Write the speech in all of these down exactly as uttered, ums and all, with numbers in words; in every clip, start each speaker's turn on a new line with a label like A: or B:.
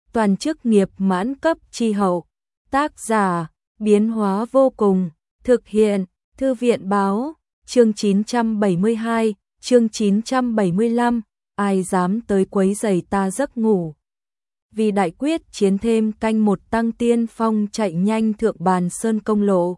A: toàn chức nghiệp mãn cấp chi hậu. Tác giả, biến hóa vô cùng, thực hiện, Thư viện báo, chương chín trăm bảy mươi hai, chương chín trăm bảy mươi lăm, ai dám tới quấy rầy ta giấc ngủ. Vì đại quyết chiến thêm canh một tăng tiên phong chạy nhanh thượng bàn sơn công lộ.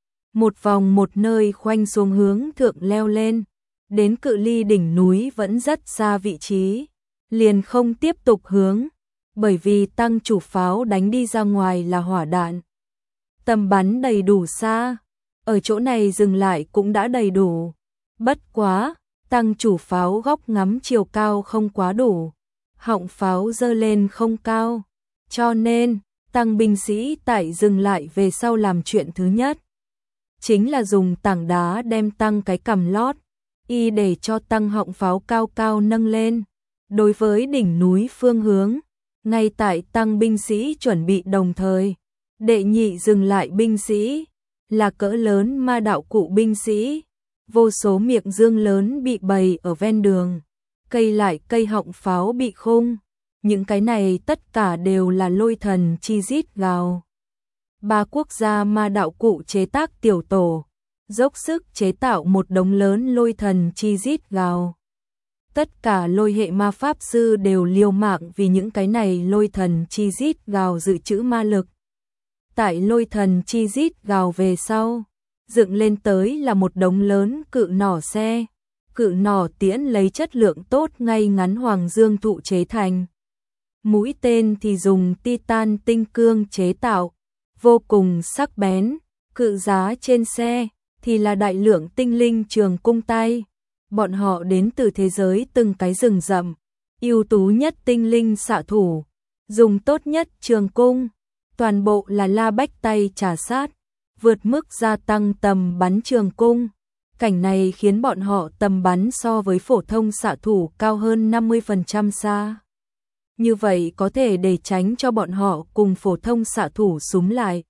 A: Một vòng một nơi khoanh xuống hướng thượng leo lên, đến cự ly đỉnh núi vẫn rất xa vị trí, liền không tiếp tục hướng, bởi vì tăng chủ pháo đánh đi ra ngoài là hỏa đạn. Tầm bắn đầy đủ xa, ở chỗ này dừng lại cũng đã đầy đủ. Bất quá, tăng chủ pháo góc ngắm chiều cao không quá đủ, họng pháo dơ lên không cao, cho nên tăng binh sĩ tại dừng lại về sau làm chuyện thứ nhất chính là dùng tảng đá đem tăng cái cằm lót, y để cho tăng họng pháo cao cao nâng lên. Đối với đỉnh núi phương hướng, ngay tại tăng binh sĩ chuẩn bị đồng thời, đệ nhị dừng lại binh sĩ, là cỡ lớn ma đạo cụ binh sĩ, vô số miệng dương lớn bị bày ở ven đường, cây lại cây họng pháo bị khung, những cái này tất cả đều là lôi thần chi rít gào. Ba quốc gia ma đạo cụ chế tác tiểu tổ, dốc sức chế tạo một đống lớn lôi thần chi rít gào. Tất cả lôi hệ ma pháp sư đều liều mạng vì những cái này lôi thần chi rít gào dự trữ ma lực. Tại lôi thần chi rít gào về sau, dựng lên tới là một đống lớn cự nỏ xe, cự nỏ tiễn lấy chất lượng tốt ngay ngắn hoàng dương thụ chế thành. Mũi tên thì dùng titan tinh cương chế tạo, vô cùng sắc bén, cự giá trên xe thì là đại lượng tinh linh trường cung tay. Bọn họ đến từ thế giới từng cái rừng rậm, ưu tú nhất tinh linh xạ thủ, dùng tốt nhất trường cung, toàn bộ là La Bách tay trà sát, vượt mức gia tăng tầm bắn trường cung. Cảnh này khiến bọn họ tầm bắn so với phổ thông xạ thủ cao hơn năm mươi phần trăm xa. Như vậy có thể để tránh cho bọn họ cùng phổ thông xạ thủ xúm lại.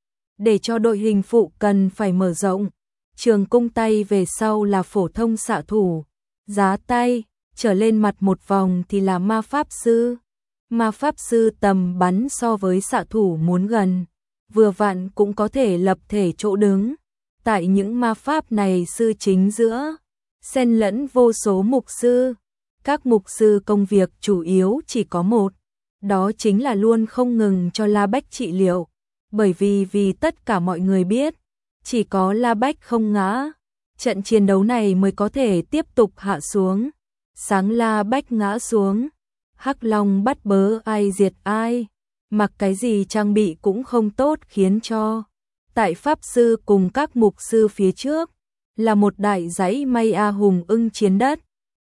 A: Để cho đội hình phụ cần phải mở rộng, trường cung tay về sau là phổ thông xạ thủ, giá tay, trở lên mặt một vòng thì là ma pháp sư. Ma pháp sư tầm bắn so với xạ thủ muốn gần, vừa vặn cũng có thể lập thể chỗ đứng. Tại những ma pháp này sư chính giữa, xen lẫn vô số mục sư. Các mục sư công việc chủ yếu chỉ có một, đó chính là luôn không ngừng cho La Bách trị liệu, bởi vì vì tất cả mọi người biết, chỉ có La Bách không ngã, trận chiến đấu này mới có thể tiếp tục hạ xuống. Sáng La Bách ngã xuống, Hắc Long bắt bớ ai diệt ai, mặc cái gì trang bị cũng không tốt, khiến cho tại pháp sư cùng các mục sư phía trước là một đại dãy mây a hùng ưng chiến đất,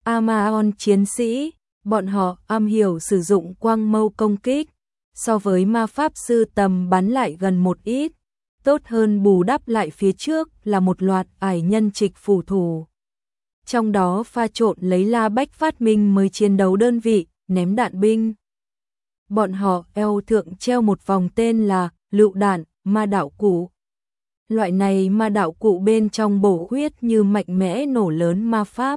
A: Amaon chiến sĩ, bọn họ am hiểu sử dụng quang mâu công kích, so với ma pháp sư tầm bắn lại gần một ít, tốt hơn bù đắp lại phía trước là một loạt ải nhân trịch phù thủ. Trong đó pha trộn lấy La Bách phát minh mới chiến đấu đơn vị, ném đạn binh. Bọn họ eo thượng treo một vòng tên là lựu đạn, ma đạo cụ. Loại này ma đạo cụ bên trong bổ huyết như mạnh mẽ nổ lớn ma pháp.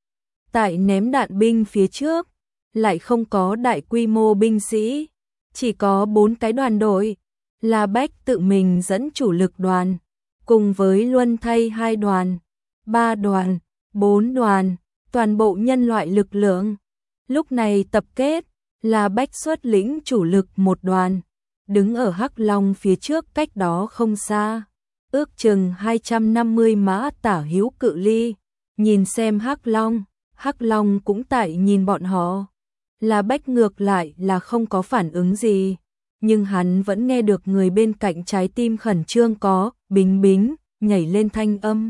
A: Tại ném đạn binh phía trước, lại không có đại quy mô binh sĩ, chỉ có bốn cái đoàn đội. La Bách tự mình dẫn chủ lực đoàn, cùng với luân thay hai đoàn, ba đoàn, bốn đoàn, toàn bộ nhân loại lực lượng. Lúc này tập kết, La Bách xuất lĩnh chủ lực một đoàn, đứng ở Hắc Long phía trước cách đó không xa, ước chừng hai trăm năm mươi mã tả hữu cự ly, nhìn xem Hắc Long, Hắc Long cũng tại nhìn bọn họ. La Bách ngược lại là không có phản ứng gì, nhưng hắn vẫn nghe được người bên cạnh trái tim khẩn trương có bính bính nhảy lên thanh âm.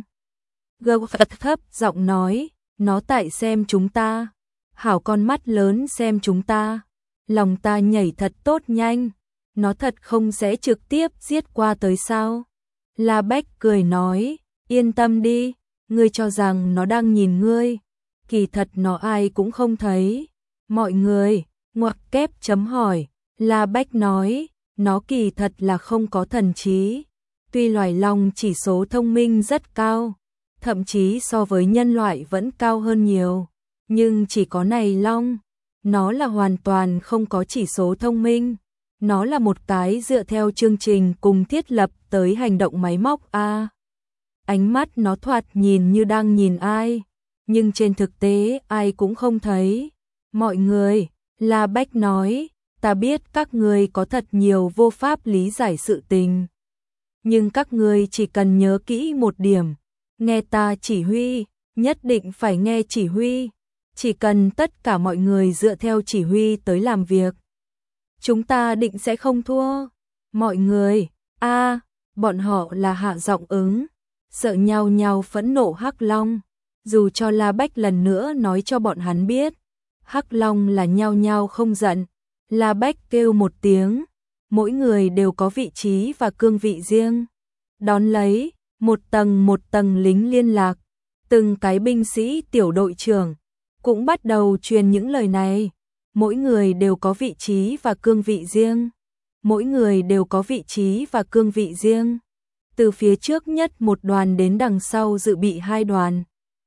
A: Gâu phật thấp giọng nói, nó tại xem chúng ta, hảo con mắt lớn xem chúng ta, lòng ta nhảy thật tốt nhanh, nó thật không sẽ trực tiếp giết qua tới sao? La Bách cười nói, yên tâm đi, ngươi cho rằng nó đang nhìn ngươi, kỳ thật nó ai cũng không thấy. Mọi người, ngoặc kép chấm hỏi, La Bách nói, nó kỳ thật là không có thần trí. Tuy loài long chỉ số thông minh rất cao, thậm chí so với nhân loại vẫn cao hơn nhiều, nhưng chỉ có này long, nó là hoàn toàn không có chỉ số thông minh, Nó là một cái dựa theo chương trình cùng thiết lập tới hành động máy móc a. À, ánh mắt nó thoạt nhìn như đang nhìn ai, nhưng trên thực tế ai cũng không thấy. Mọi người, La Bách nói, ta biết các ngươi có thật nhiều vô pháp lý giải sự tình. Nhưng các ngươi chỉ cần nhớ kỹ một điểm, nghe ta chỉ huy, nhất định phải nghe chỉ huy. Chỉ cần tất cả mọi người dựa theo chỉ huy tới làm việc, chúng ta định sẽ không thua. Mọi người, a, à, bọn họ là hạ giọng ứng, sợ nhau nhau phẫn nộ Hắc Long. Dù cho La Bách lần nữa nói cho bọn hắn biết, Hắc Long là nhau nhau không giận. La Bách kêu một tiếng, mỗi người đều có vị trí và cương vị riêng. Đón lấy, một tầng một tầng lính liên lạc, từng cái binh sĩ tiểu đội trưởng cũng bắt đầu truyền những lời này. Mỗi người đều có vị trí và cương vị riêng. Mỗi người đều có vị trí và cương vị riêng. Từ phía trước nhất một đoàn đến đằng sau dự bị hai đoàn,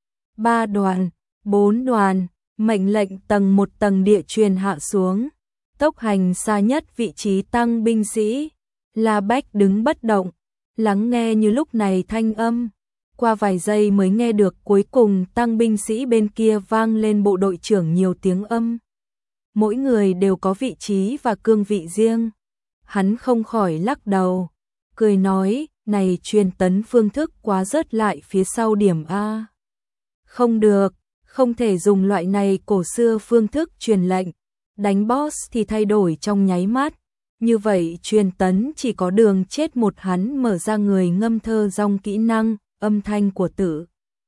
A: ba đoàn, bốn đoàn, mệnh lệnh tầng một tầng địa truyền hạ xuống. Tốc hành xa nhất vị trí tăng binh sĩ. La Bách đứng bất động, lắng nghe như lúc này thanh âm. Qua vài giây mới nghe được cuối cùng tăng binh sĩ bên kia vang lên bộ đội trưởng nhiều tiếng âm. Mỗi người đều có vị trí và cương vị riêng. Hắn không khỏi lắc đầu, cười nói, này truyền tấn phương thức quá rớt lại phía sau điểm A. Không được, không thể dùng loại này cổ xưa phương thức truyền lệnh. Đánh boss thì thay đổi trong nháy mắt. Như vậy truyền tấn chỉ có đường chết một. Hắn mở ra người ngâm thơ dòng kỹ năng, âm thanh của tự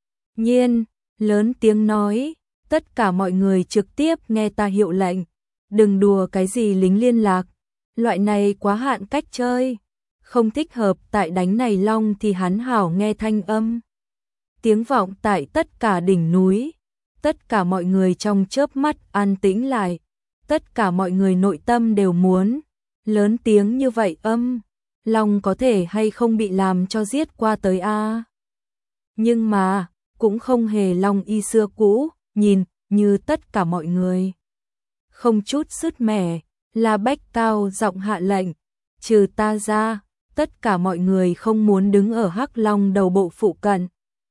A: nhiên, lớn tiếng nói, tất cả mọi người trực tiếp nghe ta hiệu lệnh. Đừng đùa cái gì lính liên lạc, loại này quá hạn cách chơi, không thích hợp tại đánh này long thì hắn hảo nghe thanh âm. Tiếng vọng tại tất cả đỉnh núi, tất cả mọi người trong chớp mắt an tĩnh lại, tất cả mọi người nội tâm đều muốn, lớn tiếng như vậy âm, long có thể hay không bị làm cho giết qua tới a. Nhưng mà, cũng không hề long y xưa cũ, nhìn, như tất cả mọi người. Không chút sứt mẻ, La Bách cao giọng hạ lệnh, trừ ta ra, tất cả mọi người không muốn đứng ở Hắc Long đầu bộ phụ cận.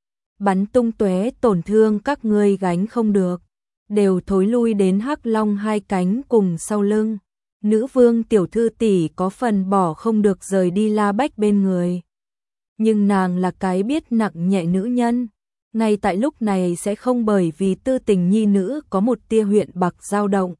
A: Bắn tung tóe tổn thương các ngươi gánh không được, đều thối lui đến Hắc Long hai cánh cùng sau lưng. Nữ vương tiểu thư tỷ có phần bỏ không được rời đi La Bách bên người. Nhưng nàng là cái biết nặng nhẹ nữ nhân, ngay tại lúc này sẽ không bởi vì tư tình nhi nữ có một tia huyện bạc dao động.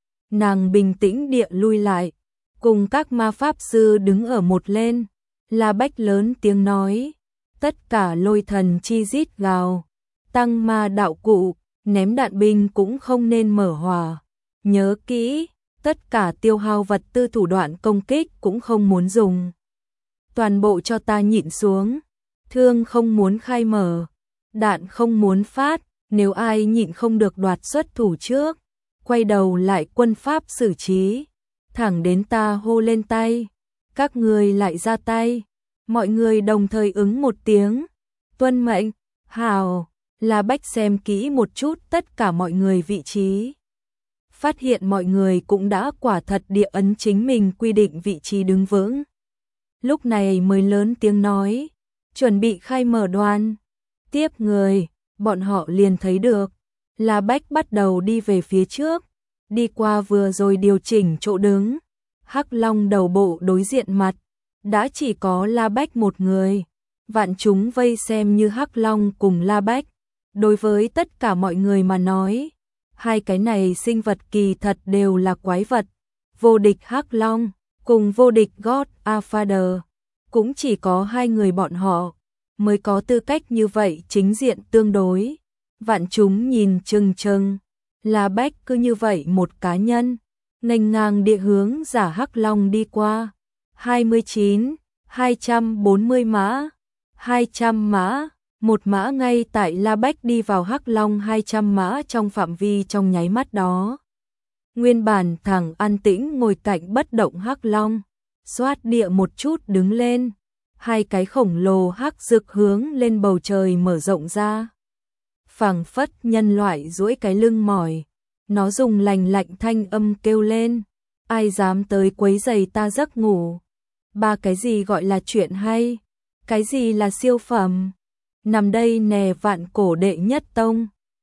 A: Nàng bình tĩnh địa lui lại, cùng các ma pháp sư đứng ở một lên. La Bách lớn tiếng nói, tất cả lôi thần chi rít gào, tăng ma đạo cụ, ném đạn binh cũng không nên mở hỏa. Nhớ kỹ, tất cả tiêu hao vật tư thủ đoạn công kích cũng không muốn dùng. Toàn bộ cho ta nhịn xuống, thương không muốn khai mở, đạn không muốn phát, nếu ai nhịn không được đoạt xuất thủ trước, quay đầu lại quân pháp xử trí, thẳng đến ta hô lên tay, các người lại ra tay. Mọi người đồng thời ứng một tiếng, tuân mệnh, hào. La Bách xem kỹ một chút tất cả mọi người vị trí, phát hiện mọi người cũng đã quả thật địa ấn chính mình quy định vị trí đứng vững. Lúc này mới lớn tiếng nói, chuẩn bị khai mở đoàn. Tiếp người, bọn họ liền thấy được, La Bách bắt đầu đi về phía trước, đi qua vừa rồi điều chỉnh chỗ đứng. Hắc Long đầu bộ đối diện mặt, đã chỉ có La Bách một người. Vạn chúng vây xem như Hắc Long cùng La Bách. Đối với tất cả mọi người mà nói, hai cái này sinh vật kỳ thật đều là quái vật. Vô địch Hắc Long cùng vô địch God Father, cũng chỉ có hai người bọn họ mới có tư cách như vậy chính diện tương đối. Vạn chúng nhìn chừng chừng, La Bách cứ như vậy một cá nhân, nghênh ngang địa hướng giả Hắc Long đi qua. hai mươi chín, hai trăm bốn mươi mã, hai trăm mã, một mã ngay tại La Bách đi vào Hắc Long hai trăm mã trong phạm vi trong nháy mắt đó. Nguyên bản thẳng an tĩnh ngồi cạnh bất động Hắc Long, xoát địa một chút đứng lên, hai cái khổng lồ hắc rực hướng lên bầu trời mở rộng ra. Phảng phất nhân loại duỗi cái lưng mỏi, nó dùng lành lạnh thanh âm kêu lên, ai dám tới quấy rầy ta giấc ngủ. Ba, cái gì gọi là chuyện hay? Cái gì là siêu phẩm? Nằm đây nè, vạn cổ đệ nhất tông.